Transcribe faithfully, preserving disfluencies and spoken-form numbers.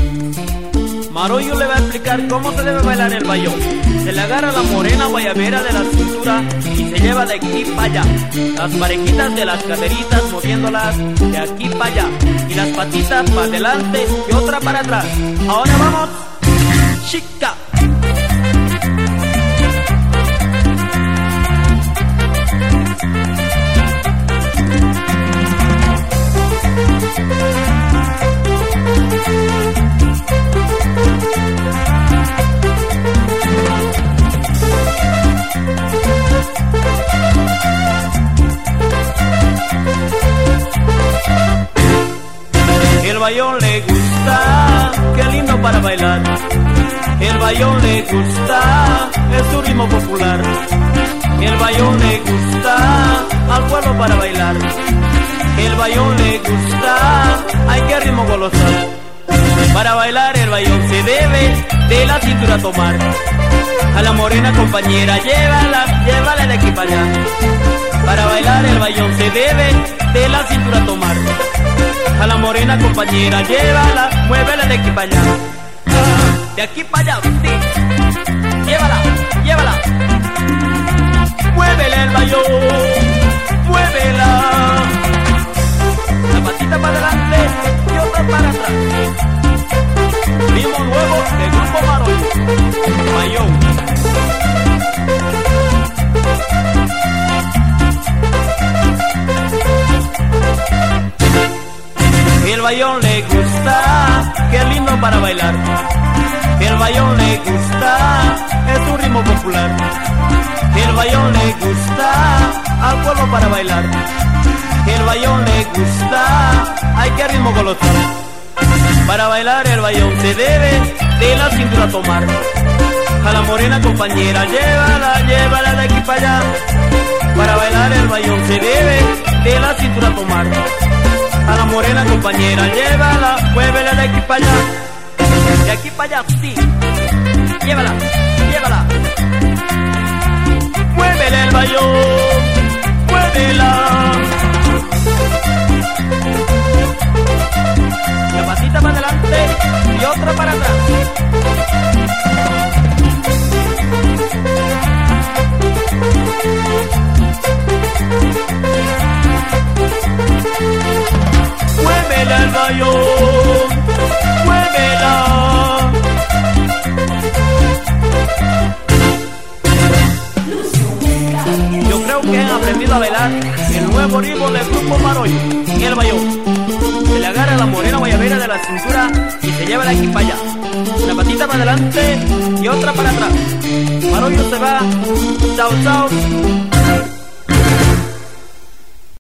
Marollo le va a explicar cómo se debe bailar el bayón. Se le agarra la morena guayabera de la cintura y se lleva de aquí para allá. Las parejitas de las caderitas moviéndolas de aquí para allá. Y las patitas para adelante y otra para atrás. Ahora vamos, chica. El bayón le gusta, qué lindo para bailar. El bayón le gusta, es su ritmo popular. El bayón le gusta, al pueblo para bailar. El bayón le gusta, ay qué ritmo colosal. Para bailar el bayón se debe de la cintura tomar. A la morena compañera, llévala, llévala de aquí para allá. Para bailar el bayón se debe de la cintura tomar. A la morena compañera, llévala, muévela de aquí para allá. De aquí para allá, sí. Llévala, llévala. Muévela el bayón, muévela. La patita para adelante y otra para atrás. Ritmo nuevo de Grupo Marollo. Bayón. El bayón le gusta, qué lindo para bailar. El bayón le gusta, es un ritmo popular. El bayón le gusta, al pueblo para bailar. El bayón le gusta, ay qué ritmo colosal. Para bailar el bayón se debe de la cintura tomar. A la morena compañera, llévala, llévala de aquí para allá. Para bailar el bayón se debe de la cintura tomar. A la morena compañera, llévala, muévela de aquí para allá. De aquí para allá, sí. Llévala, llévala. Muévela el bayón, muévela. La patita para adelante y otra para atrás. Muévela el bayón, muévela. Yo creo que han aprendido a bailar el nuevo ritmo del Grupo Marollo, el bayón. Se le agarra la morena guayabera de la cintura y se lleva de aquí para allá. Una patita para adelante y otra para atrás. Marollo se va. Chao, chao.